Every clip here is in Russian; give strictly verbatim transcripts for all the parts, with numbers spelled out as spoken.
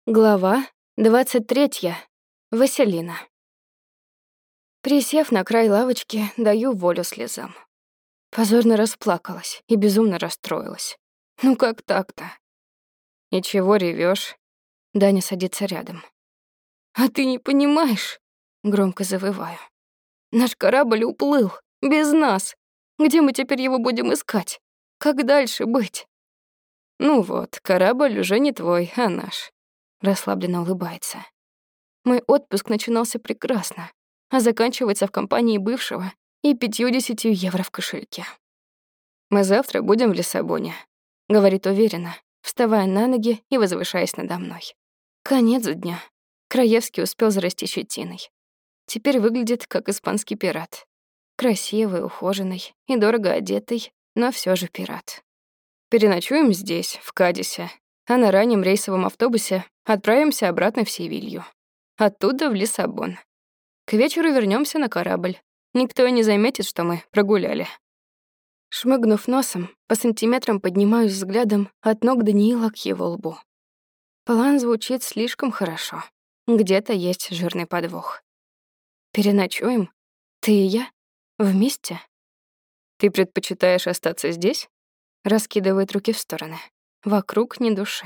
Глава двадцать третья. Василина. Присев на край лавочки, даю волю слезам. Позорно расплакалась и безумно расстроилась. Ну как так-то? «И чего ревёшь?» Даня садится рядом. «А ты не понимаешь?» Громко завываю. «Наш корабль уплыл. Без нас. Где мы теперь его будем искать? Как дальше быть?» «Ну вот, корабль уже не твой, а наш». Расслабленно улыбается. Мой отпуск начинался прекрасно, а заканчивается в компании бывшего и пятьюдесятью евро в кошельке. «Мы завтра будем в Лиссабоне», — говорит уверенно, вставая на ноги и возвышаясь надо мной. Конец дня. Краевский успел зарасти щетиной. Теперь выглядит как испанский пират. Красивый, ухоженный и дорого одетый, но всё же пират. «Переночуем здесь, в Кадисе, а на раннем рейсовом автобусе отправимся обратно в Севилью. Оттуда в Лиссабон. К вечеру вернёмся на корабль. Никто и не заметит, что мы прогуляли». Шмыгнув носом, по сантиметрам поднимаюсь взглядом от ног Даниила к его лбу. План звучит слишком хорошо. Где-то есть жирный подвох. «Переночуем? Ты и я? Вместе?» «Ты предпочитаешь остаться здесь?» Раскидывает руки в стороны. Вокруг ни души.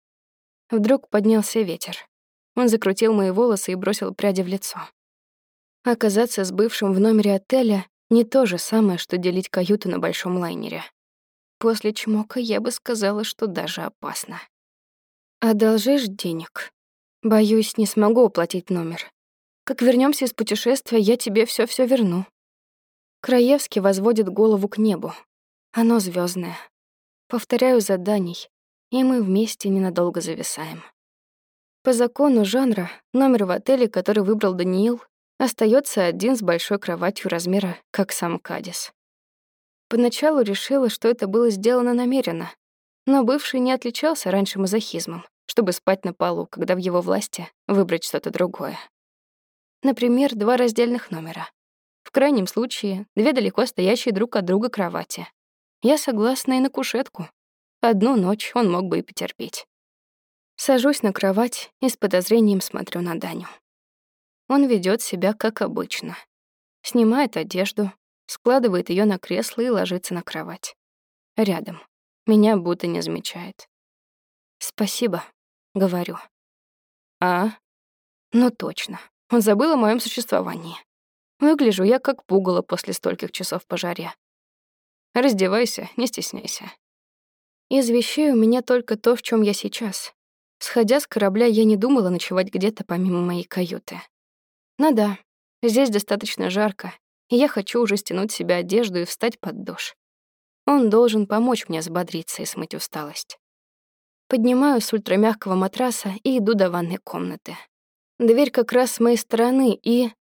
Вдруг поднялся ветер. Он закрутил мои волосы и бросил пряди в лицо. Оказаться с бывшим в номере отеля не то же самое, что делить каюту на большом лайнере. После чмока я бы сказала, что даже опасно. «Одолжишь денег? Боюсь, не смогу оплатить номер. Как вернёмся из путешествия, я тебе всё-всё верну». Краевский возводит голову к небу. Оно звёздное. Повторяю за Даней, и мы вместе ненадолго зависаем. По закону жанра, номер в отеле, который выбрал Даниил, остаётся один с большой кроватью размера, как сам Кадис. Поначалу решила, что это было сделано намеренно, но бывший не отличался раньше мазохизмом, чтобы спать на полу, когда в его власти выбрать что-то другое. Например, два раздельных номера. В крайнем случае, две далеко стоящие друг от друга кровати. Я согласна и на кушетку. Одну ночь он мог бы и потерпеть. Сажусь на кровать и с подозрением смотрю на Даню. Он ведёт себя как обычно. Снимает одежду, складывает её на кресло и ложится на кровать. Рядом. Меня будто не замечает. «Спасибо», — говорю. «А? Ну точно. Он забыл о моём существовании. Выгляжу я как пугало после стольких часов по жаре. Раздевайся, не стесняйся». Из вещей у меня только то, в чём я сейчас. Сходя с корабля, я не думала ночевать где-то помимо моей каюты. Ну да, здесь достаточно жарко, и я хочу уже стянуть с себя одежду и встать под душ. Он должен помочь мне взбодриться и смыть усталость. Поднимаюсь с ультрамягкого матраса и иду до ванной комнаты. Дверь как раз с моей стороны, и...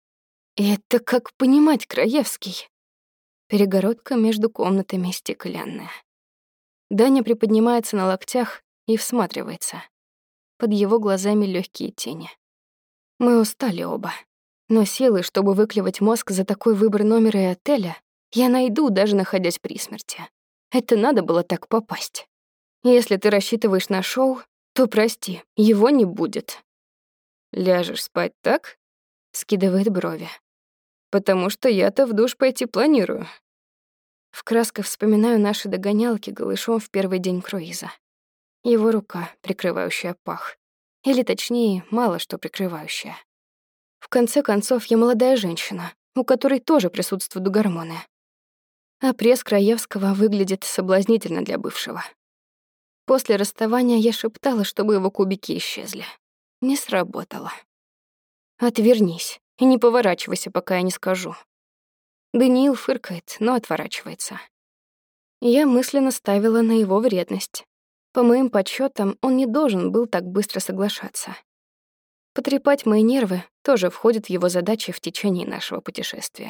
Это как понимать, Краевский? Перегородка между комнатами стеклянная. Даня приподнимается на локтях и всматривается. Под его глазами лёгкие тени. Мы устали оба. Но силы, чтобы выклевать мозг за такой выбор номера и отеля, я найду, даже находясь при смерти. Это надо было так попасть. Если ты рассчитываешь на шоу, то прости, его не будет. «Ляжешь спать, так?» — скидывает брови. «Потому что я-то в душ пойти планирую». В красках вспоминаю наши догонялки голышом в первый день круиза. Его рука, прикрывающая пах. Или точнее, мало что прикрывающая. В конце концов, я молодая женщина, у которой тоже присутствуют гормоны. А пресс Краевского выглядит соблазнительно для бывшего. После расставания я шептала, чтобы его кубики исчезли. Не сработало. «Отвернись и не поворачивайся, пока я не скажу». Даниил фыркает, но отворачивается. Я мысленно ставила на его вредность. По моим подсчётам, он не должен был так быстро соглашаться. Потрепать мои нервы тоже входит в его задачи в течение нашего путешествия.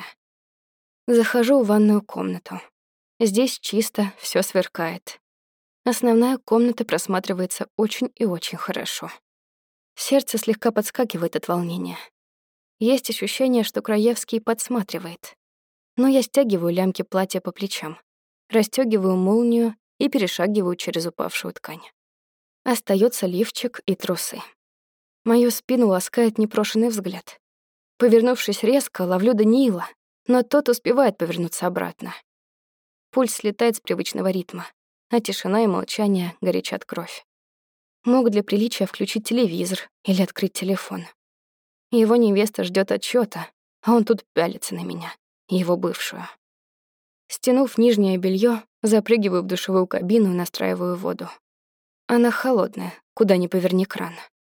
Захожу в ванную комнату. Здесь чисто, всё сверкает. Основная комната просматривается очень и очень хорошо. Сердце слегка подскакивает от волнения. Есть ощущение, что Краевский подсматривает. Но я стягиваю лямки платья по плечам, расстёгиваю молнию и перешагиваю через упавшую ткань. Остается лифчик и трусы. Мою спину ласкает непрошенный взгляд. Повернувшись резко, ловлю Даниила, но тот успевает повернуться обратно. Пульс слетает с привычного ритма, а тишина и молчание горячат кровь. Мог для приличия включить телевизор или открыть телефон. Его невеста ждет отчета, а он тут пялится на меня, его бывшую. Стянув нижнее белье, запрыгиваю в душевую кабину и настраиваю воду. Она холодная, куда ни поверни кран.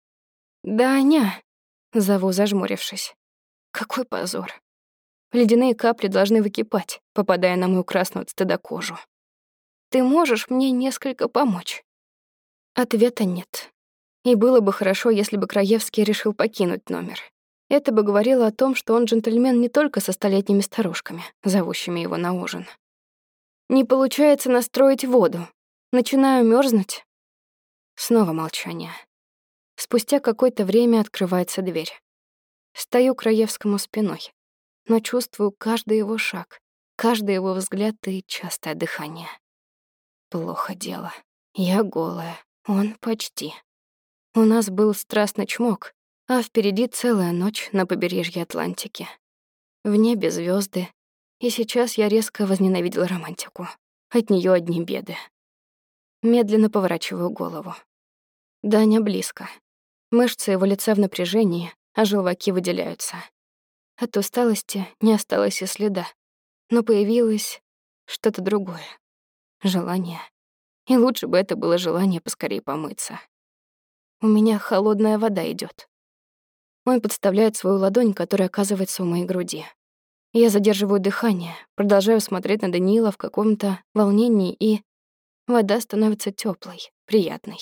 «Даня!» — зову, зажмурившись. Какой позор. Ледяные капли должны выкипать, попадая на мою красную от стыда кожу. «Ты можешь мне несколько помочь?» Ответа нет. И было бы хорошо, если бы Краевский решил покинуть номер. Это бы говорило о том, что он джентльмен не только со столетними старушками, зовущими его на ужин. Не получается настроить воду. Начинаю мёрзнуть. Снова молчание. Спустя какое-то время открывается дверь. Стою к Краевскому спиной, но чувствую каждый его шаг, каждый его взгляд и частое дыхание. Плохо дело. Я голая, он почти. У нас был страстный чмок, а впереди целая ночь на побережье Атлантики. В небе звезды, и сейчас я резко возненавидела романтику. От нее одни беды. Медленно поворачиваю голову. Даня близко. Мышцы его лица в напряжении, а желваки выделяются. От усталости не осталось и следа, но появилось что-то другое. Желание. И лучше бы это было желание поскорее помыться. У меня холодная вода идет. Он подставляет свою ладонь, которая оказывается у моей груди. Я задерживаю дыхание, продолжаю смотреть на Даниила в каком-то волнении, и вода становится теплой, приятной.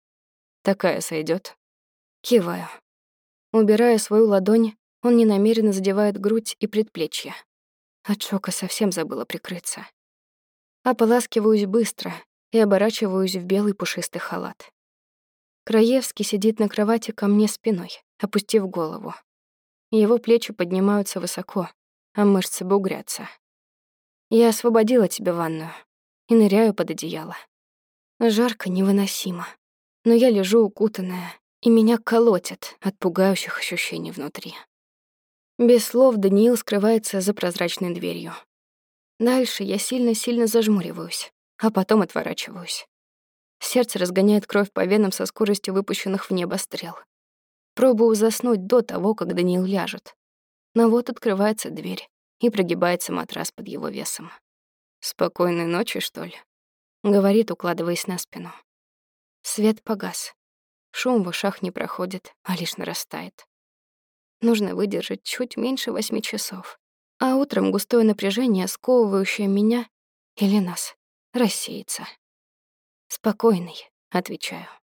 Такая сойдет. Киваю. Убирая свою ладонь, он ненамеренно задевает грудь и предплечье. От шока совсем забыла прикрыться. Ополаскиваюсь быстро и оборачиваюсь в белый пушистый халат. Краевский сидит на кровати ко мне спиной, опустив голову. Его плечи поднимаются высоко, а мышцы бугрятся. Я освободила тебе ванную и ныряю под одеяло. Жарко невыносимо, но я лежу укутанная, и меня колотит от пугающих ощущений внутри. Без слов Даниил скрывается за прозрачной дверью. Дальше я сильно-сильно зажмуриваюсь, а потом отворачиваюсь. Сердце разгоняет кровь по венам со скоростью выпущенных в небо стрел. Пробую заснуть до того, как Даниил ляжет. Но вот открывается дверь, и прогибается матрас под его весом. «Спокойной ночи, что ли?» — говорит, укладываясь на спину. Свет погас. Шум в ушах не проходит, а лишь нарастает. Нужно выдержать чуть меньше восьми часов. А утром густое напряжение, сковывающее меня или нас, рассеется. «Спокойный», — отвечаю.